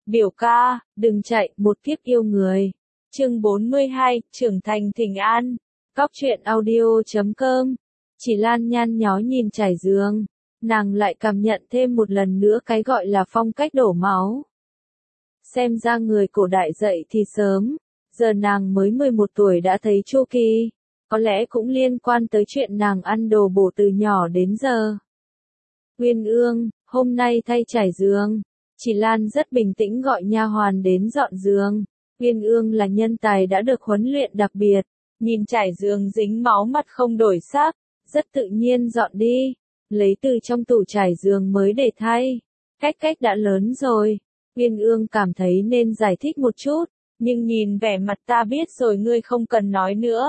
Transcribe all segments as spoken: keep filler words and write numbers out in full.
Biểu ca, đừng chạy, một kiếp yêu người. Chương bốn mươi hai, trưởng thành thỉnh an. Cóc truyện audio chấm com. Chỉ Lan nhăn nhó nhìn trải giường, nàng lại cảm nhận thêm một lần nữa cái gọi là phong cách đổ máu. Xem ra người cổ đại dậy thì sớm, giờ nàng mới mười một tuổi đã thấy chu kỳ, có lẽ cũng liên quan tới chuyện nàng ăn đồ bổ từ nhỏ đến giờ. Uyên Ương, hôm nay thay trải giường. Chỉ Lan rất bình tĩnh gọi nha hoàn đến dọn giường. Uyên Ương là nhân tài đã được huấn luyện đặc biệt, nhìn trải giường dính máu mặt không đổi sắc, rất tự nhiên dọn đi, lấy từ trong tủ trải giường mới để thay. Cách cách đã lớn rồi, Uyên Ương cảm thấy nên giải thích một chút, nhưng nhìn vẻ mặt ta biết rồi ngươi không cần nói nữa.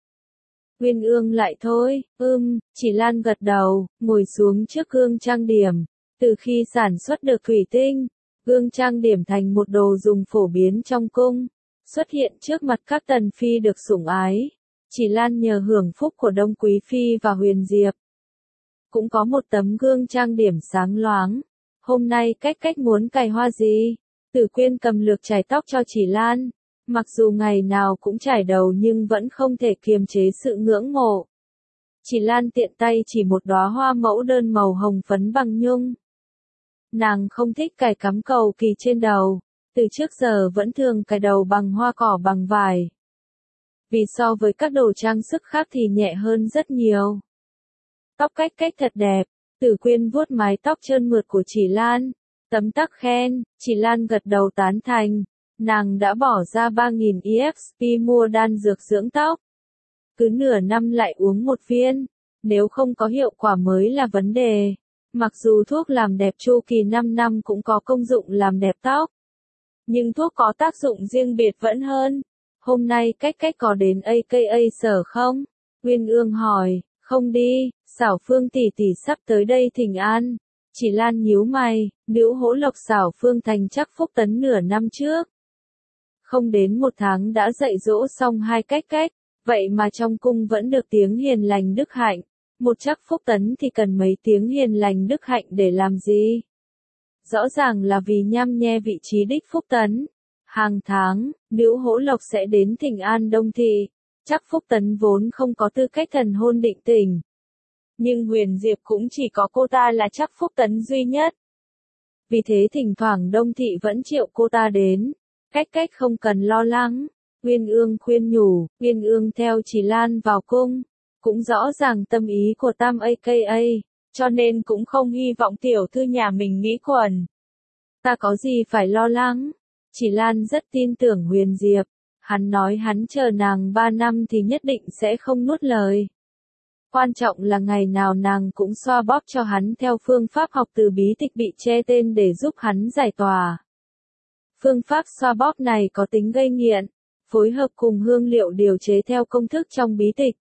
Uyên Ương lại thôi, ưm, Chỉ Lan gật đầu, ngồi xuống trước gương trang điểm. Từ khi sản xuất được thủy tinh, gương trang điểm thành một đồ dùng phổ biến trong cung, xuất hiện trước mặt các tần phi được sủng ái. Chỉ Lan nhờ hưởng phúc của Đông Quý Phi và Huyền Diệp. Cũng có một tấm gương trang điểm sáng loáng. Hôm nay cách cách muốn cài hoa gì? Tử Quyên cầm lược chải tóc cho Chỉ Lan. Mặc dù ngày nào cũng chải đầu nhưng vẫn không thể kiềm chế sự ngưỡng mộ. Chỉ Lan tiện tay chỉ một đóa hoa mẫu đơn màu hồng phấn bằng nhung. Nàng không thích cài cắm cầu kỳ trên đầu, từ trước giờ vẫn thường cài đầu bằng hoa cỏ bằng vải. Vì so với các đồ trang sức khác thì nhẹ hơn rất nhiều. Tóc cách cách thật đẹp, Tử Quyên vuốt mái tóc trơn mượt của Chỉ Lan, tấm tắc khen, Chỉ Lan gật đầu tán thành, nàng đã bỏ ra ba nghìn e ép pê mua đan dược dưỡng tóc. Cứ nửa năm lại uống một viên, nếu không có hiệu quả mới là vấn đề. Mặc dù thuốc làm đẹp chu kỳ năm năm cũng có công dụng làm đẹp tóc, nhưng thuốc có tác dụng riêng biệt vẫn hơn. Hôm nay cách cách có đến a ca a sở không? Uyên Ương hỏi, không đi, Xảo Phương tỷ tỷ sắp tới đây thỉnh an. Chỉ Lan nhíu mày, nữ hỗ lộc Xảo Phương thành chắc phúc tấn nửa năm trước. Không đến một tháng đã dạy dỗ xong hai cách cách, vậy mà trong cung vẫn được tiếng hiền lành đức hạnh. Một chắc phúc tấn thì cần mấy tiếng hiền lành đức hạnh để làm gì? Rõ ràng là vì nhăm nhe vị trí đích phúc tấn. Hàng tháng, nữ hỗ lộc sẽ đến thỉnh an Đông thị. Chắc phúc tấn vốn không có tư cách thần hôn định tình. Nhưng Huyền Diệp cũng chỉ có cô ta là chắc phúc tấn duy nhất. Vì thế thỉnh thoảng Đông thị vẫn triệu cô ta đến. Cách cách không cần lo lắng. Uyên Ương khuyên nhủ, Uyên Ương theo Chỉ Lan vào cung. Cũng rõ ràng tâm ý của Tam a ca a, cho nên cũng không hy vọng tiểu thư nhà mình nghĩ quẩn. Ta có gì phải lo lắng? Chỉ Lan rất tin tưởng Huyền Diệp. Hắn nói hắn chờ nàng ba năm thì nhất định sẽ không nuốt lời. Quan trọng là ngày nào nàng cũng xoa bóp cho hắn theo phương pháp học từ bí tịch bị che tên để giúp hắn giải tỏa. Phương pháp xoa bóp này có tính gây nghiện, phối hợp cùng hương liệu điều chế theo công thức trong bí tịch.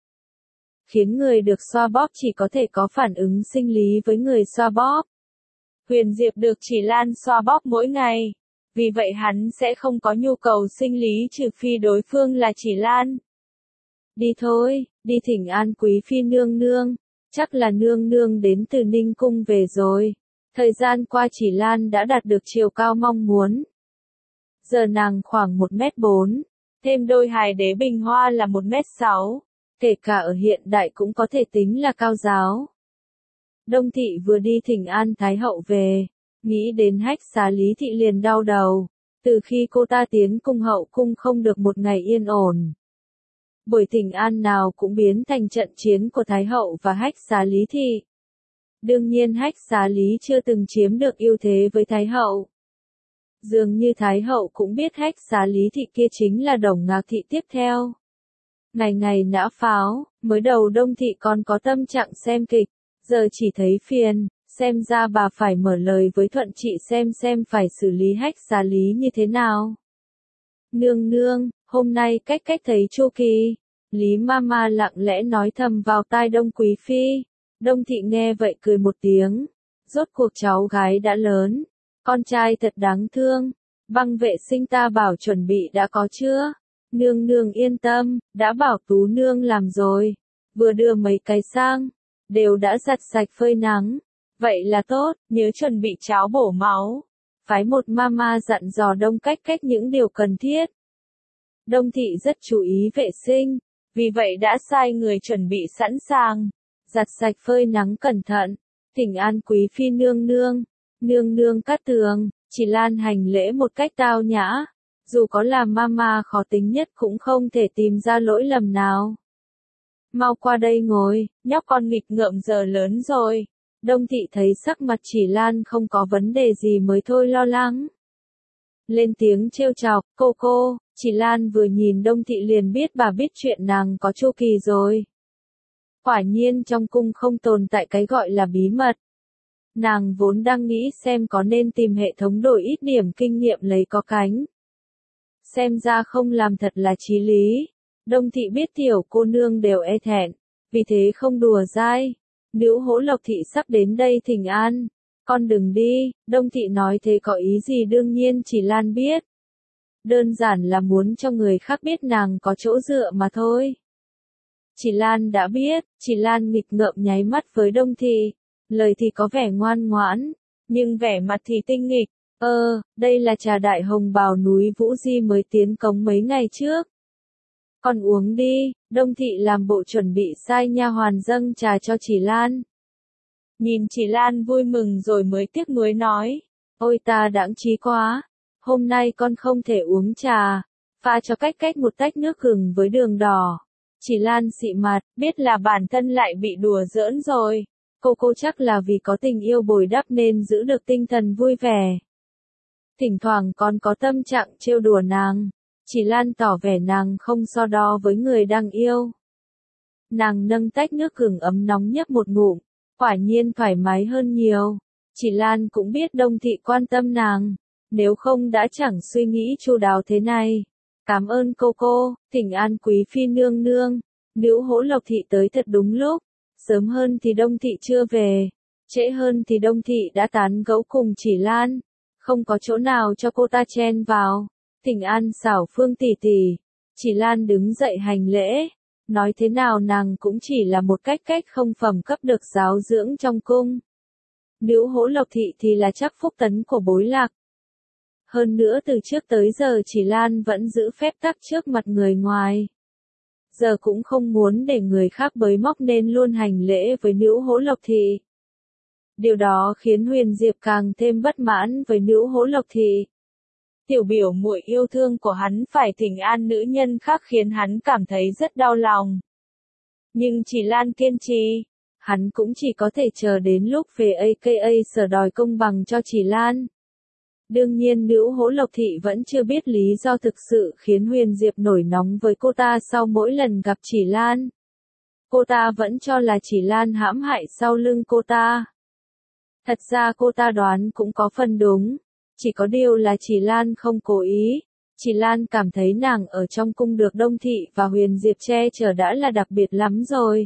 Khiến người được xoa bóp chỉ có thể có phản ứng sinh lý với người xoa bóp. Huyền Diệp được Chỉ Lan xoa bóp mỗi ngày, vì vậy hắn sẽ không có nhu cầu sinh lý trừ phi đối phương là Chỉ Lan. Đi thôi, đi thỉnh an quý phi nương nương, chắc là nương nương đến từ Ninh Cung về rồi. Thời gian qua Chỉ Lan đã đạt được chiều cao mong muốn. Giờ nàng khoảng một mét bốn, thêm đôi hài đế bình hoa là một mét sáu. Kể cả ở hiện đại cũng có thể tính là cao giáo. Đông thị vừa đi thỉnh an Thái hậu về, nghĩ đến Hách Xá Lý thị liền đau đầu, từ khi cô ta tiến cung hậu cung không được một ngày yên ổn. Buổi thỉnh an nào cũng biến thành trận chiến của Thái hậu và Hách Xá Lý thị. Đương nhiên Hách Xá Lý chưa từng chiếm được ưu thế với Thái hậu. Dường như Thái hậu cũng biết Hách Xá Lý thị kia chính là Đồng Ngạc thị tiếp theo. Ngày ngày nã pháo, mới đầu Đông thị còn có tâm trạng xem kịch, giờ chỉ thấy phiền, xem ra bà phải mở lời với Thuận Trị xem xem phải xử lý Hách Xá Lý như thế nào. Nương nương, hôm nay cách cách thấy chu kỳ, Lý Mama lặng lẽ nói thầm vào tai Đông Quý Phi. Đông thị nghe vậy cười một tiếng, rốt cuộc cháu gái đã lớn, con trai thật đáng thương, băng vệ sinh ta bảo chuẩn bị đã có chưa? Nương nương yên tâm, đã bảo Tú nương làm rồi, vừa đưa mấy cái sang, đều đã giặt sạch phơi nắng, vậy là tốt, nhớ chuẩn bị cháo bổ máu, phái một mama dặn dò Đông Cách Cách những điều cần thiết. Đông thị rất chú ý vệ sinh, vì vậy đã sai người chuẩn bị sẵn sàng, giặt sạch phơi nắng cẩn thận, thỉnh an quý phi nương nương, nương nương Cát Tường, Chỉ Lan hành lễ một cách tao nhã, dù có là mama khó tính nhất cũng không thể tìm ra lỗi lầm nào. Mau qua đây ngồi, nhóc con nghịch ngợm giờ lớn rồi. Đông thị thấy sắc mặt Chỉ Lan không có vấn đề gì mới thôi lo lắng. Lên tiếng trêu chọc, cô cô, Chỉ Lan vừa nhìn Đông thị liền biết bà biết chuyện nàng có chu kỳ rồi. Quả nhiên trong cung không tồn tại cái gọi là bí mật. Nàng vốn đang nghĩ xem có nên tìm hệ thống đổi ít điểm kinh nghiệm lấy có cánh. Xem ra không làm thật là chí lý. Đông thị biết tiểu cô nương đều e thẹn, vì thế không đùa dai. Nữ Hỗ Lộc thị sắp đến đây thỉnh an, con đừng đi. Đông thị nói thế có ý gì đương nhiên Chỉ Lan biết. Đơn giản là muốn cho người khác biết nàng có chỗ dựa mà thôi. Chỉ Lan đã biết, Chỉ Lan nghịch ngợm nháy mắt với Đông thị, lời thì có vẻ ngoan ngoãn, nhưng vẻ mặt thì tinh nghịch. Ơ, đây là trà đại hồng bào núi Vũ Di mới tiến cống mấy ngày trước. Con uống đi. Đông thị làm bộ chuẩn bị sai nha hoàn dâng trà cho Chỉ Lan. Nhìn Chỉ Lan vui mừng rồi mới tiếc nuối nói, ôi ta đãng trí quá, hôm nay con không thể uống trà, pha cho Cách Cách một tách nước gừng với đường đỏ. Chỉ Lan xị mặt, biết là bản thân lại bị đùa giỡn rồi, cô cô chắc là vì có tình yêu bồi đắp nên giữ được tinh thần vui vẻ. Thỉnh thoảng còn có tâm trạng trêu đùa nàng. Chỉ Lan tỏ vẻ nàng không so đo với người đang yêu. Nàng nâng tách nước gừng ấm nóng nhấp một ngụm, quả nhiên thoải mái hơn nhiều. Chỉ Lan cũng biết Đông thị quan tâm nàng, nếu không đã chẳng suy nghĩ chu đáo thế này. Cảm ơn cô cô, thỉnh an quý phi nương nương. Nữ Hỗ Lộc thị tới thật đúng lúc, sớm hơn thì Đông thị chưa về, trễ hơn thì Đông thị đã tán gẫu cùng Chỉ Lan, không có chỗ nào cho cô ta chen vào. Thỉnh an xảo Phương tỷ tỷ. Chỉ Lan đứng dậy hành lễ, nói thế nào nàng cũng chỉ là một cách cách không phẩm cấp được giáo dưỡng trong cung. Nữ Hỗ Lộc thị thì là chắc phúc tấn của bối lạc. Hơn nữa từ trước tới giờ Chỉ Lan vẫn giữ phép tắc trước mặt người ngoài. Giờ cũng không muốn để người khác bới móc nên luôn hành lễ với nữ Hỗ Lộc thị. Điều đó khiến Huyền Diệp càng thêm bất mãn với nữ Hỗ Lộc thị. Tiểu biểu muội yêu thương của hắn phải thỉnh an nữ nhân khác khiến hắn cảm thấy rất đau lòng. Nhưng Chỉ Lan kiên trì, hắn cũng chỉ có thể chờ đến lúc về a ca a sở đòi công bằng cho Chỉ Lan. Đương nhiên nữ Hỗ Lộc thị vẫn chưa biết lý do thực sự khiến Huyền Diệp nổi nóng với cô ta sau mỗi lần gặp Chỉ Lan. Cô ta vẫn cho là Chỉ Lan hãm hại sau lưng cô ta. Thật ra cô ta đoán cũng có phần đúng. Chỉ có điều là Chỉ Lan không cố ý. Chỉ Lan cảm thấy nàng ở trong cung được Đông thị và Huyền Diệp che chở đã là đặc biệt lắm rồi.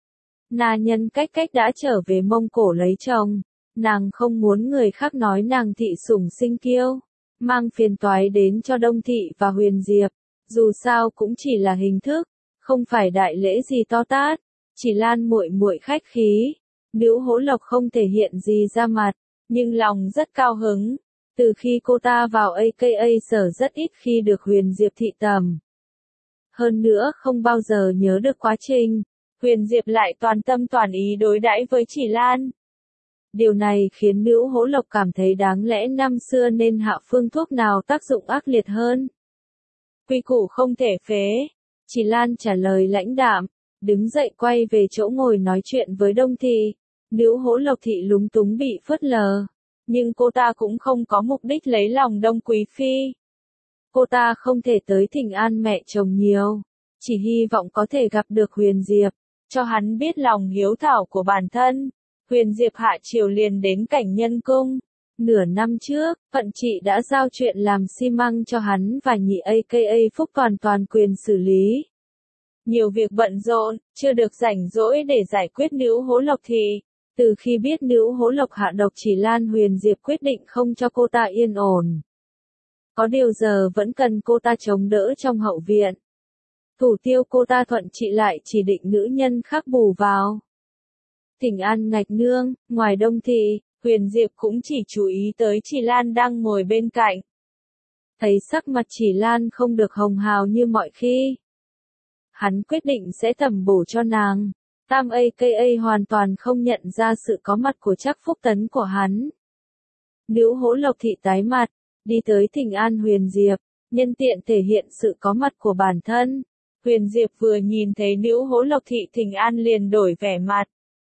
Na nhân Cách Cách đã trở về Mông Cổ lấy chồng. Nàng không muốn người khác nói nàng thị sủng sinh kiêu, mang phiền toái đến cho Đông thị và Huyền Diệp. Dù sao cũng chỉ là hình thức, không phải đại lễ gì to tát. Chỉ Lan muội muội khách khí. Nữ Hỗ Lộc không thể hiện gì ra mặt, nhưng lòng rất cao hứng. Từ khi cô ta vào a ca a sở rất ít khi được Huyền Diệp thị tầm. Hơn nữa không bao giờ nhớ được quá trình, Huyền Diệp lại toàn tâm toàn ý đối đãi với Chỉ Lan. Điều này khiến nữ Hỗ Lộc cảm thấy đáng lẽ năm xưa nên hạ phương thuốc nào tác dụng ác liệt hơn. Quy củ không thể phế. Chỉ Lan trả lời lãnh đạm, đứng dậy quay về chỗ ngồi nói chuyện với Đông thị. Nữ Hỗ Lộc thị lúng túng bị phớt lờ. Nhưng cô ta cũng không có mục đích lấy lòng Đông quý phi. Cô ta không thể tới thỉnh an mẹ chồng nhiều, chỉ hy vọng có thể gặp được Huyền Diệp, cho hắn biết lòng hiếu thảo của bản thân. Huyền Diệp hạ triều liền đến Cảnh Nhân Cung. Nửa năm trước, Phận Trị đã giao chuyện làm xi măng cho hắn và nhị a ca a Phúc toàn toàn quyền xử lý. Nhiều việc bận rộn, chưa được rảnh rỗi để giải quyết nữ Hỗ Lộc thị. Từ khi biết nữ Hỗ Lộc hạ độc Chỉ Lan, Huyền Diệp quyết định không cho cô ta yên ổn. Có điều giờ vẫn cần cô ta chống đỡ trong hậu viện. Thủ tiêu cô ta Thuận Trị lại chỉ định nữ nhân khác bù vào. Thỉnh an Ngạch nương, ngoài Đông thị, Huyền Diệp cũng chỉ chú ý tới Chỉ Lan đang ngồi bên cạnh. Thấy sắc mặt Chỉ Lan không được hồng hào như mọi khi. Hắn quyết định sẽ tẩm bổ cho nàng. Tam a ca a hoàn toàn không nhận ra sự có mặt của Trác Phúc Tấn của hắn. Nữ Hỗ Lộc Thị tái mặt, đi tới thỉnh an Huyền Diệp, nhân tiện thể hiện sự có mặt của bản thân. Huyền Diệp vừa nhìn thấy Nữ Hỗ Lộc Thị thỉnh an liền đổi vẻ mặt.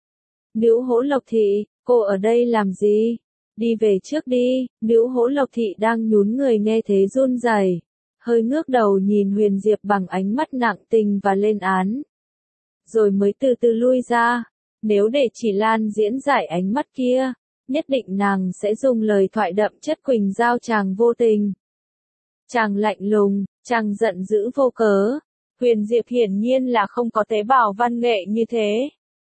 Nữ Hỗ Lộc Thị, cô ở đây làm gì? Đi về trước đi. Nữ Hỗ Lộc Thị đang nhún người nghe thế run rẩy, hơi ngước đầu nhìn Huyền Diệp bằng ánh mắt nặng tình và lên án. Rồi mới từ từ lui ra. Nếu để Chỉ Lan diễn giải ánh mắt kia, nhất định nàng sẽ dùng lời thoại đậm chất quỳnh giao chàng vô tình. Chàng lạnh lùng, chàng giận dữ vô cớ. Huyền Diệp hiển nhiên là không có tế bào văn nghệ như thế.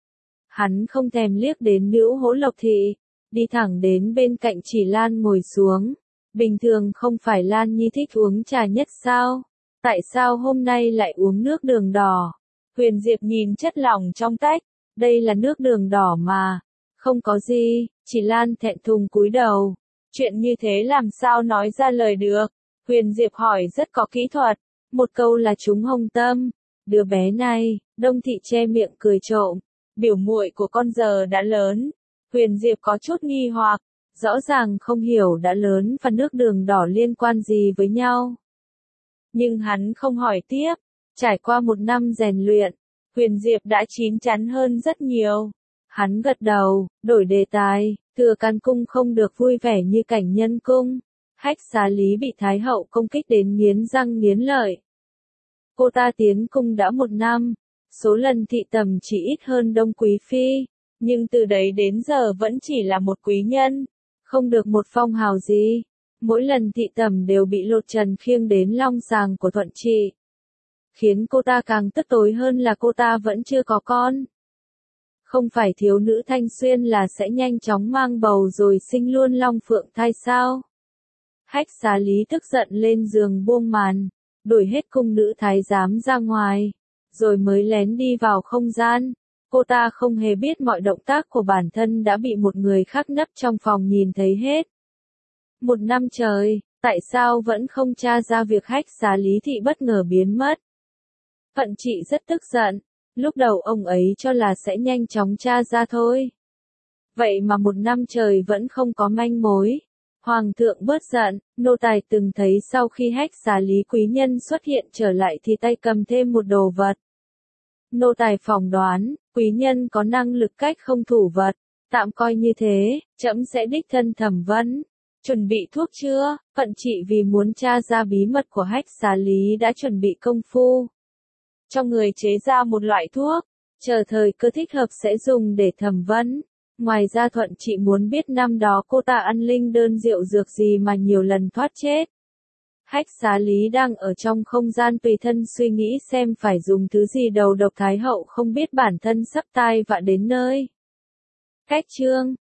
Hắn không thèm liếc đến Nữ Hỗ Lộc Thị, đi thẳng đến bên cạnh Chỉ Lan ngồi xuống. Bình thường không phải Lan Nhi thích uống trà nhất sao? Tại sao hôm nay lại uống nước đường đỏ? Huyền Diệp nhìn chất lỏng trong tách, đây là nước đường đỏ mà. Không có gì. Chỉ Lan thẹn thùng cúi đầu. Chuyện như thế làm sao nói ra lời được? Huyền Diệp hỏi rất có kỹ thuật. Một câu là trúng hông tâm. Đứa bé này, Đông Thị che miệng cười trộm. Biểu muội của con giờ đã lớn. Huyền Diệp có chút nghi hoặc. Rõ ràng không hiểu đã lớn và nước đường đỏ liên quan gì với nhau. Nhưng hắn không hỏi tiếp. Trải qua một năm rèn luyện, Huyền Diệp đã chín chắn hơn rất nhiều. Hắn gật đầu, đổi đề tài. Thừa Can Cung không được vui vẻ như Cảnh Nhân Cung. Hách Xá Lý bị Thái Hậu công kích đến nghiến răng nghiến lợi. Cô ta tiến cung đã một năm, số lần thị tầm chỉ ít hơn Đông Quý Phi, nhưng từ đấy đến giờ vẫn chỉ là một quý nhân, không được một phong hào gì. Mỗi lần thị tầm đều bị lột trần khiêng đến long sàng của Thuận Trị. Khiến cô ta càng tức tối hơn là cô ta vẫn chưa có con. Không phải thiếu nữ Thanh Xuyên là sẽ nhanh chóng mang bầu rồi sinh luôn long phượng thai sao? Hách Xá Lý tức giận lên giường buông màn, đuổi hết cung nữ thái giám ra ngoài, rồi mới lén đi vào không gian. Cô ta không hề biết mọi động tác của bản thân đã bị một người khác nấp trong phòng nhìn thấy hết. Một năm trời, tại sao vẫn không tra ra việc Hách Xá Lý thị bất ngờ biến mất? Thuận Trị rất tức giận, lúc đầu ông ấy cho là sẽ nhanh chóng tra ra thôi. Vậy mà một năm trời vẫn không có manh mối. Hoàng thượng bớt giận, nô tài từng thấy sau khi Hách Xá Lý quý nhân xuất hiện trở lại thì tay cầm thêm một đồ vật. Nô tài phỏng đoán, quý nhân có năng lực cách không thủ vật, tạm coi như thế, trẫm sẽ đích thân thẩm vấn. Chuẩn bị thuốc chưa? Thuận Trị vì muốn tra ra bí mật của Hách Xá Lý đã chuẩn bị công phu. Cho người chế ra một loại thuốc, chờ thời cơ thích hợp sẽ dùng để thẩm vấn. Ngoài ra Thuận Trị muốn biết năm đó cô ta ăn linh đơn rượu dược gì mà nhiều lần thoát chết. Hách Xá Lý đang ở trong không gian tùy thân suy nghĩ xem phải dùng thứ gì đầu độc Thái Hậu không biết bản thân sắp tai vạ đến nơi. Cách chương